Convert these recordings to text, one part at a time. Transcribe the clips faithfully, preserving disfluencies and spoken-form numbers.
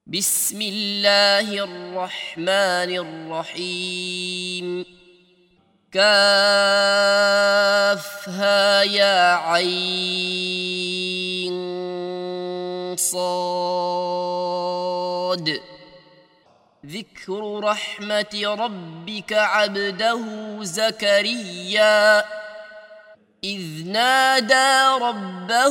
بسم الله الرحمن الرحيم. كافها يا عين صاد. ذكر رحمة ربك عبده زكريا إذ نادى ربه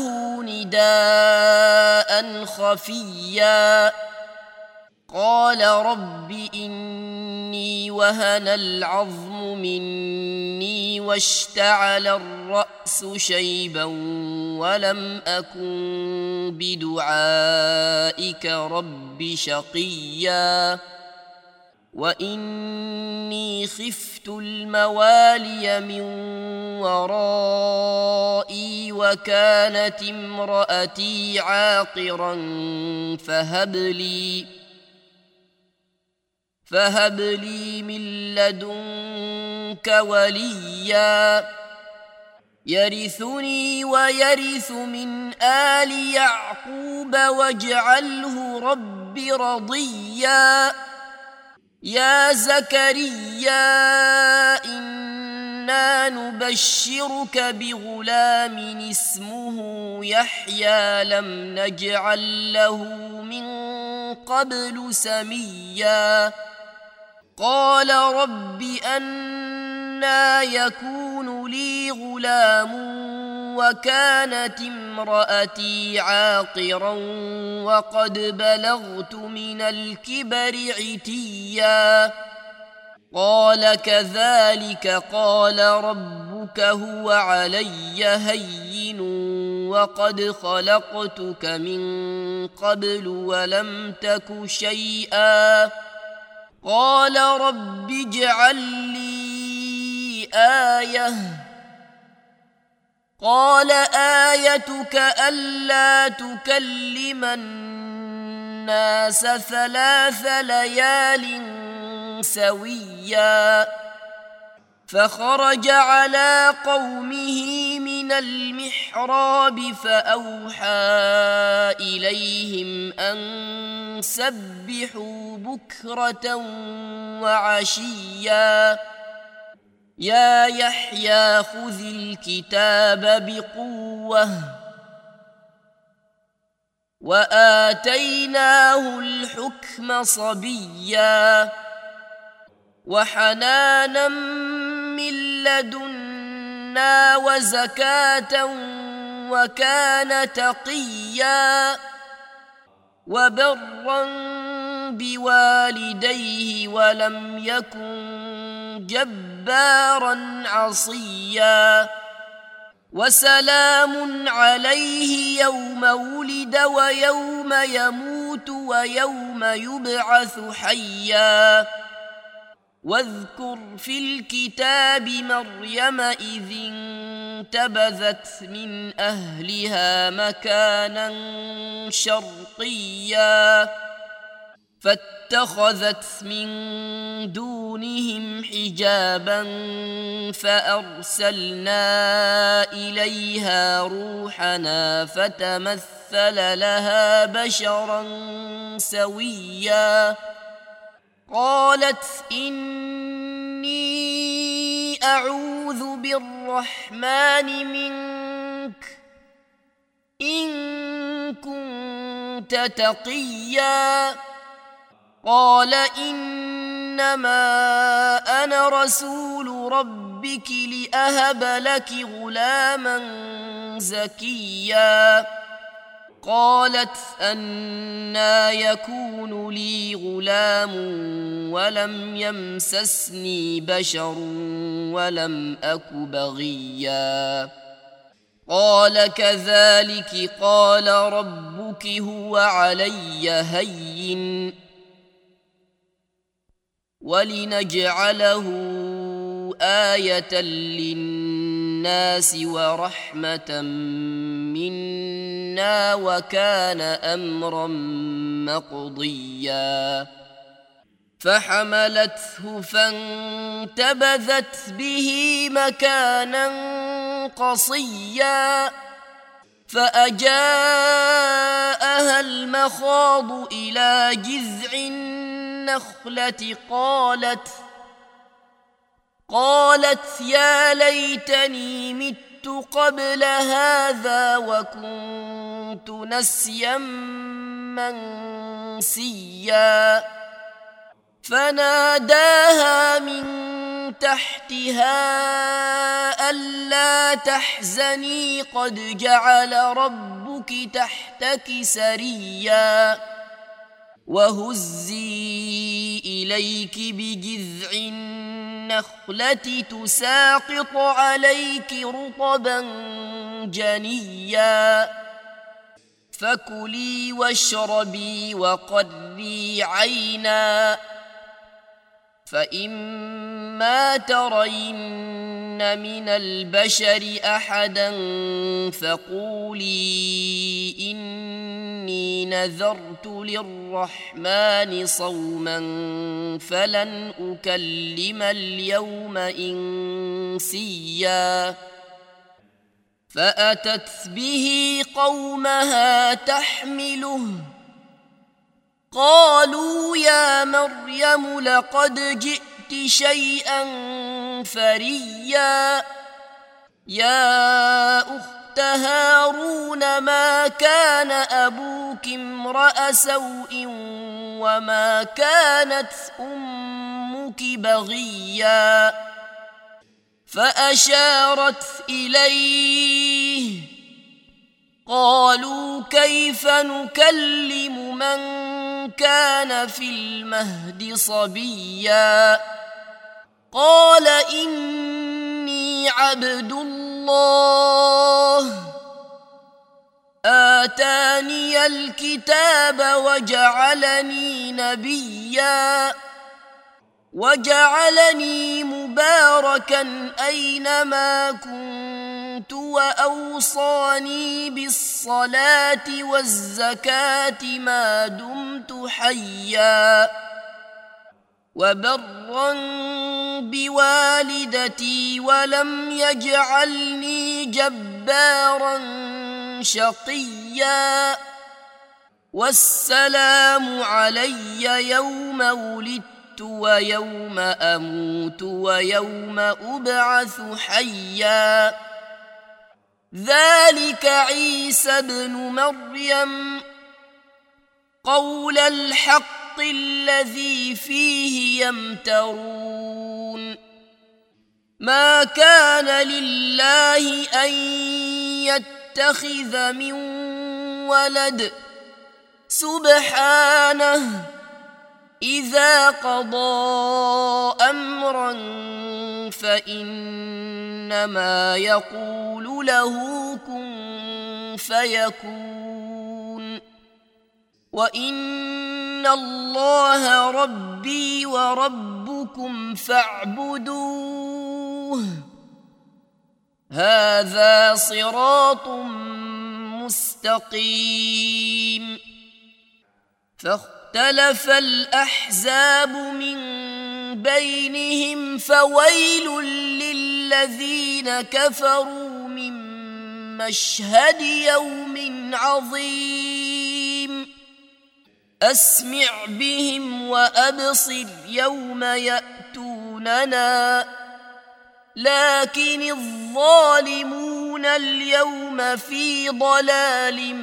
نداء خفيا قال رب إني وهن العظم مني واشتعل الرأس شيبا ولم أكن بدعائك رب شقيا وإني خفت الموالي من ورائي وكانت امرأتي عاقرا فهب لي فهب لي من لدنك وليا يرثني ويرث من آل يعقوب واجعله رب رضيا. يا زكريا إنا نبشرك بغلام اسمه يحيى لم نجعل له من قبل سميا قال رب أنى يكون لي غلام وكانت امرأتي عاقرا وقد بلغت من الكبر عتيا قال كذلك قال ربك هو علي هين وقد خلقتك من قبل ولم تك شيئا قال رب اجعل لي آية قال آيتك ألا تكلم الناس ثلاث ليال سويا فخرج على قومه من المحراب فأوحى إليهم أن سبحوا بكرة وعشيا يا يحيى خذ الكتاب بقوة وآتيناه الحكم صبيا وحنانا من لدنا وزكاة وكان تقيا وبرا بوالديه ولم يكن جبارا عصيا وسلام عليه يوم ولد ويوم يموت ويوم يبعث حيا واذكر في الكتاب مريم إذ انتبذت من أهلها مكانا شرقيا فاتخذت من دونهم حجابا فأرسلنا إليها روحنا فتمثل لها بشرا سويا قالت إني أعوذ بالرحمن منك إن كنت تقيا قال إنما أنا رسول ربك لأهب لك غلاما زكيا قالت أنى يكون لي غلام ولم يمسسني بشر ولم أك بغيا قال كذلك قال ربك هو علي هين ولنجعله آية للناس ورحمة منا وكان أمرا مقضيا فحملته فانتبذت به مكانا قصيا فأجاءها المخاض إلى جذع النخلة قالت قالت يا ليتني مت قبل هذا وكنت نسيا منسيا فناداها من تحتها ألا تحزني قد جعل ربك تحتك سريا وهزي إليك بجذع النخلة تساقط عليك رطبا جنيا فكلي واشربي وقري عينا فإما ترين من البشر أحدا فقولي إني نذرت للرحمن صوما فلن أكلم اليوم إنسيا فأتت به قومها تحمله قالوا يا مريم لقد جئت شيئا فريا يا أخت هارون ما كان أبوك امرأ سوء وما كانت أمك بغيا فأشارت إليه قالوا كيف نكلم من كان في المهد صبيا قال إني عبد الله آتاني الكتاب وجعلني نبيا وجعلني مباركا أينما كنت وأوصاني بالصلاة والزكاة ما دمت حيا وبرا بوالدتي ولم يجعلني جبارا شقيا والسلام علي يوم ولدت ويوم أموت ويوم أبعث حيا ذلك عيسى ابن مريم قول الحق الذي فيه يمترون ما كان لله أن يتخذ من ولد سبحانه إذا قضى أمرا فإنما يقول له كن فيكون وإن الله ربي وربكم فاعبدوه هذا صراط مستقيم فاختلف الأحزاب من بينهم فويل للذين كفروا من مشهد يوم عظيم أسمع بهم وأبصر يوم يأتوننا لكن الظالمون اليوم في ضلال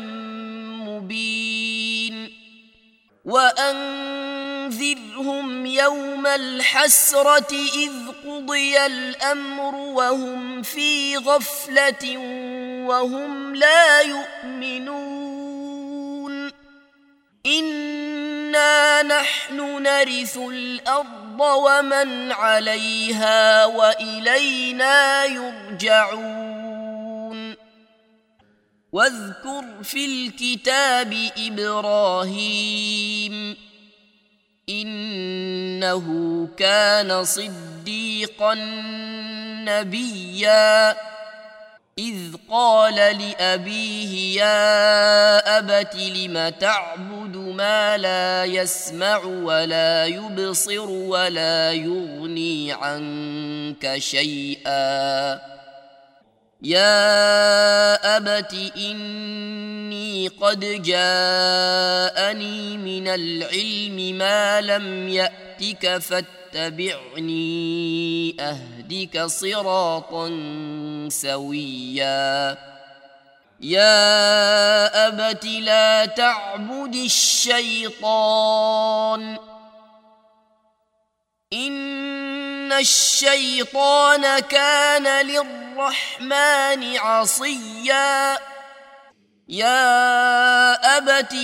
مبين وأنذرهم يوم الحسرة إذ قضي الأمر وهم في غفلة وهم لا يؤمنون إنا نحن نرث الأرض ومن عليها وإلينا يرجعون واذكر في الكتاب إبراهيم إنه كان صديقا نبيا إذ قال لأبيه يا أبت لم تعبد ما لا يسمع ولا يبصر ولا يغني عنك شيئا يا أبت إني قد جاءني من العلم ما لم يأتك فاتبعني أهدك صراطا سويا يا أبت لا تعبد الشيطان إن الشيطان كان للرحمن عصيا يا أبت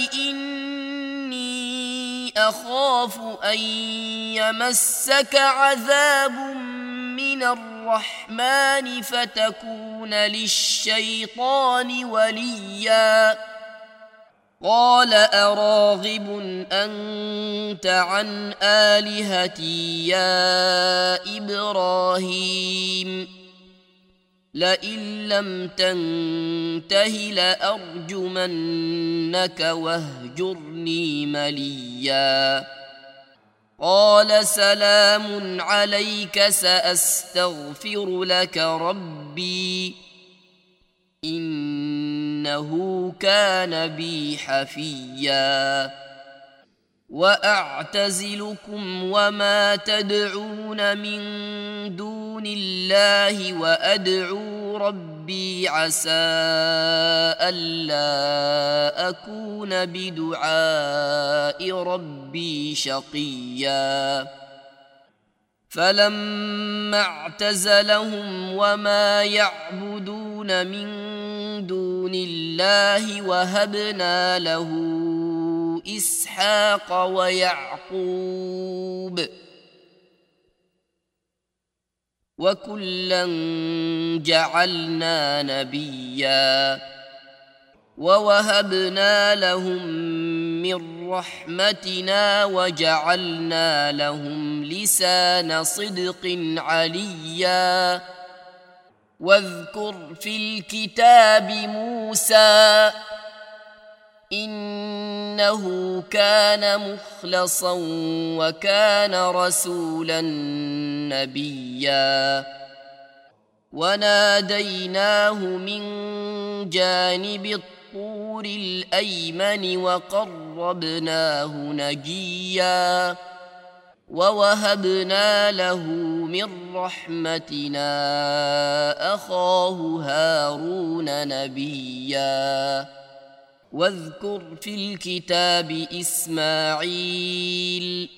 إني أخاف أن يمسك عذاب من الرحمن فتكون للشيطان وليا قال أراغب أنت عن آلهتي يا إبراهيم لئن لم تنته لأرجمنك واهجرني مليا قال سلام عليك سأستغفر لك ربي إنه كان بي حفيا وأعتزلكم وما تدعون من دون الله وأدعو ربي عسى ألا أكون بدعاء ربي شقيا فلما اعتزلهم وما يعبدون من دون الله وهبنا له إسحاق ويعقوب وكلا جعلنا نبيا ووهبنا لهم من رحمتنا وجعلنا لهم لسان صدق عليا واذكر في الكتاب موسى إنه كان مخلصا وكان رسولا نبيا وناديناه من جانب الطور الأيمن وقربناه نجيا ووهبنا له من رحمتنا أخاه هارون نبيا واذكر في الكتاب إسماعيل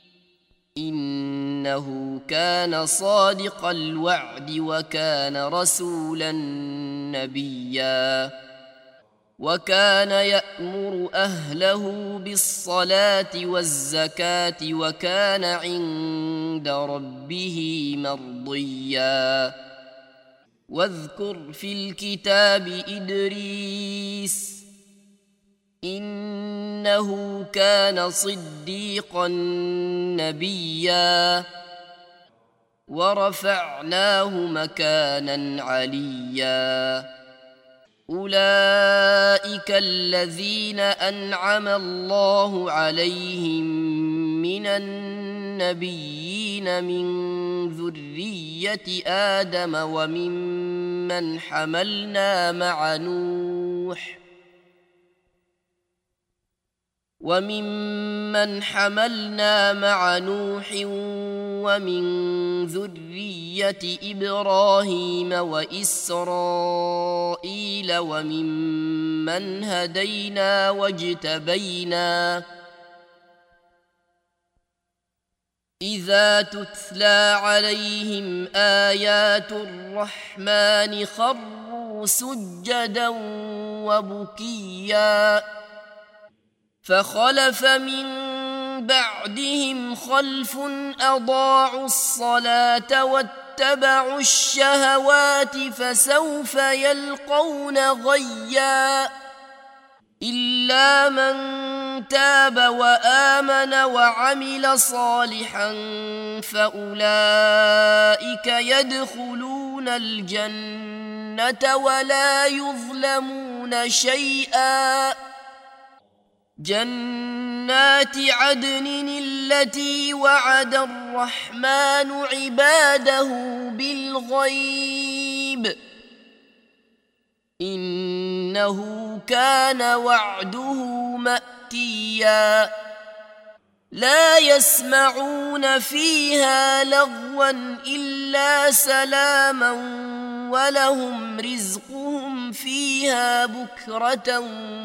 إنه كان صادق الوعد وكان رسولا نبيا وكان يأمر أهله بالصلاة والزكاة وكان عند ربه مرضيا واذكر في الكتاب إدريس إنه كان صديقا نبيا ورفعناه مكانا عليا أولئك الذين أنعم الله عليهم من النبيين من ذرية آدم وممن حملنا مع نوح وممن حملنا مع نوح ومن ذرية إبراهيم وإسرائيل وممن هدينا واجتبينا إذا تتلى عليهم آيات الرحمن خروا سجدا وبكيا فخلف من بعدهم خلف أضاعوا الصلاة واتبعوا الشهوات فسوف يلقون غيا إلا من تاب وآمن وعمل صالحا فأولئك يدخلون الجنة ولا يظلمون شيئا جنات عدن التي وعد الرحمن عباده بالغيب إنه كان وعده مأتيا لا يسمعون فيها لغوا إلا سلاما ولهم رزقهم فيها بكرة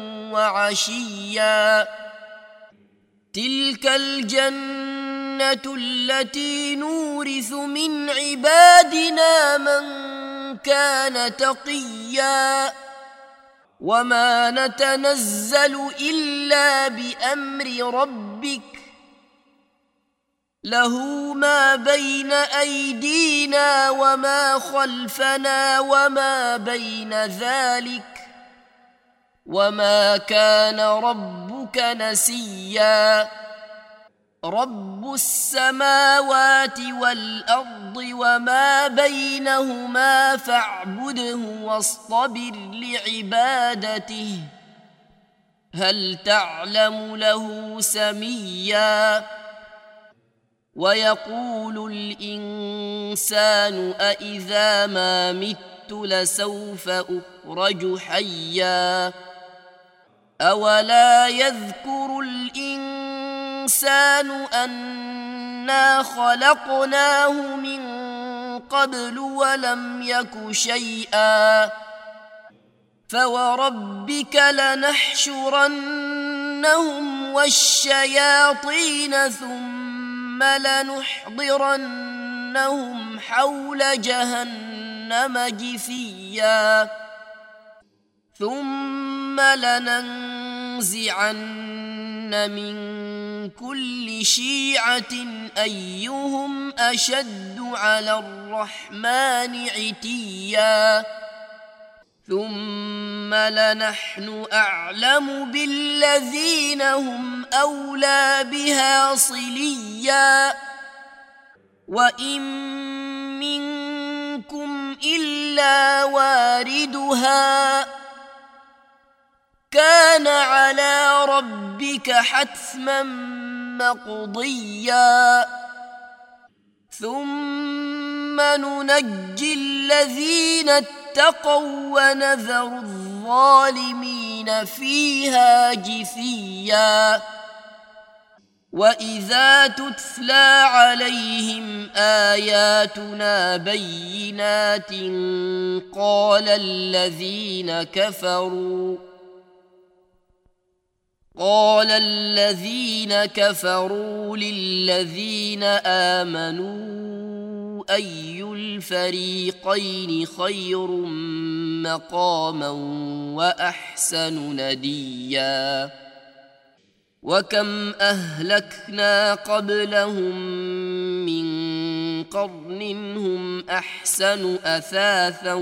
وعشيا تلك الجنة التي نورث من عبادنا من كان تقيا وما نتنزل إلا بأمر ربك له ما بين أيدينا وما خلفنا وما بين ذلك وما كان ربك نسيا رب السماوات والأرض وما بينهما فاعبده واصطبر لعبادته هل تعلم له سميا ويقول الإنسان أإذا ما مت لسوف أخرج حيا أولا يذكر الإنسان أنا خلقناه من قبل ولم يك شيئا فوربك لنحشرنهم والشياطين ثم لنحضرنهم حول جهنم جثيا ثم لننزعن من كل شيعة أيهم أشد على الرحمن عتيا ثم لنحن أعلم بالذين هم أولى بها صليا وإن منكم إلا واردها كان على ربك حتما مقضيا ثم ننجي الذين اتقوا ونذر الظالمين فيها جثيا وإذا تتلى عليهم آياتنا بينات قال الذين كفروا قال الذين كفروا للذين آمنوا أي الفريقين خير مقاما وأحسن نديا وكم أهلكنا قبلهم من قرن هم أحسن أثاثا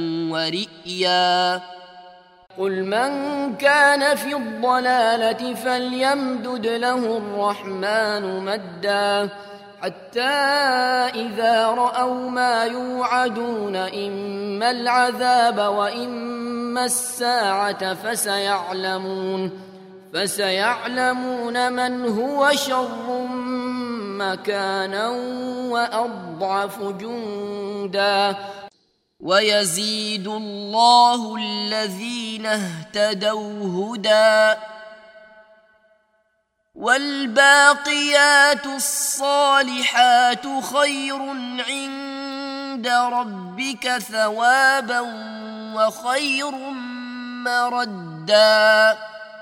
ورئيا قل من كان في الضلالة فليمدد له الرحمن مدا حتى إذا رأوا ما يوعدون إما العذاب وإما الساعة فسيعلمون فسيعلمون من هو شر مكانا وأضعف جندا ويزيد الله الذين اهتدوا هدى والباقيات الصالحات خير عند ربك ثوابا وخير مردا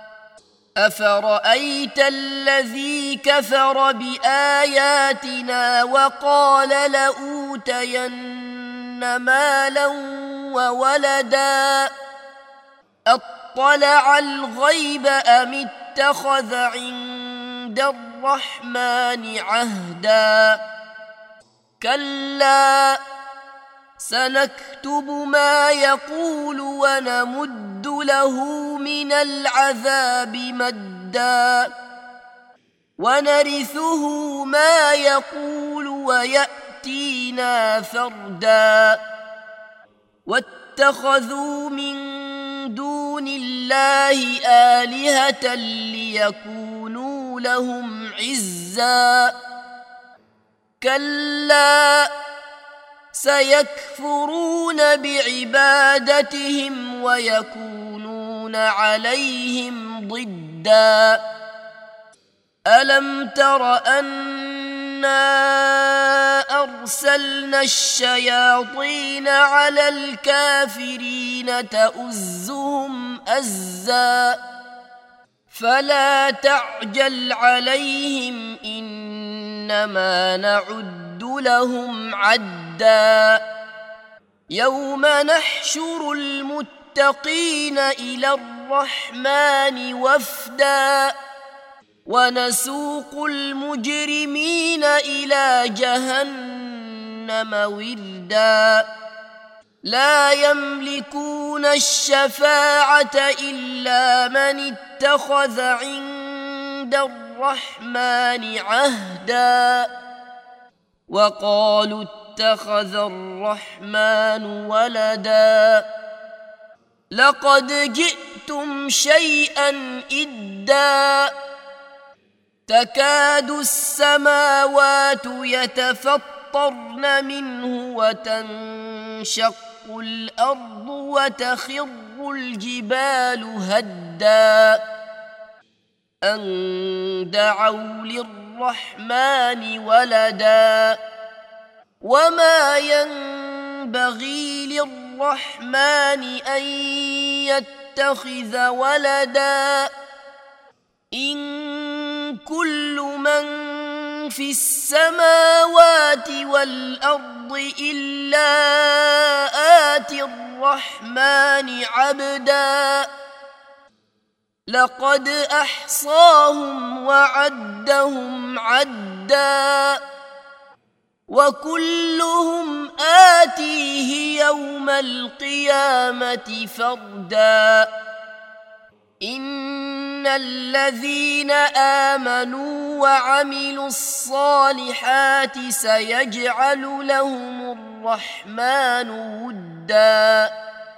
أفرأيت الذي كفر بآياتنا وقال لأوتين مالا وولدا أطلع الغيب أم اتخذ عند الرحمن عهدا كلا سنكتب ما يقول ونمد له من العذاب مدا ونرثه ما يقول ويأتينا فردا واتخذوا من دون الله آلهة ليكونوا لهم عزا كلا سيكفرون بعبادتهم ويكونون يكون عليهم ضدا ألم تر أنا أرسلنا الشياطين على الكافرين تؤزهم أزا فلا تعجل عليهم إنما نعد لهم عدا يوم نحشر المتقين إلى الرحمن وفدا ونسوق المجرمين إلى جهنم وردا لا يملكون الشفاعة إلا من اتخذ عند الرحمن عهدا وقالوا اتخذ الرحمن ولدا لقد جئتم شيئا إدا تكاد السماوات يتفطرن منه وتنشق الأرض وتخر الجبال هدا أن دعوا للرحمن ولدا وما ينبغي للرحمن أن يتخذ ولدا إن كل من في السماوات والأرض إلا آتي الرحمن عبدا لقد أحصاهم وعدهم عدا وكلهم آتيه يوم القيامة فردا إن الذين آمنوا وعملوا الصالحات سيجعل لهم الرحمن ودا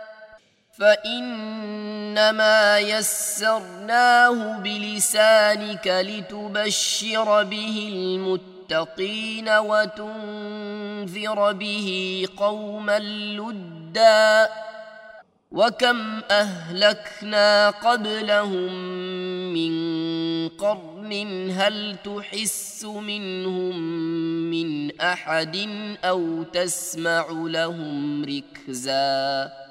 فإنما يسرناه بلسانك لتبشر به المتقين وتنذر به قوما لدا وكم أهلكنا قبلهم من قرن هل تحس منهم من أحد أو تسمع لهم ركزا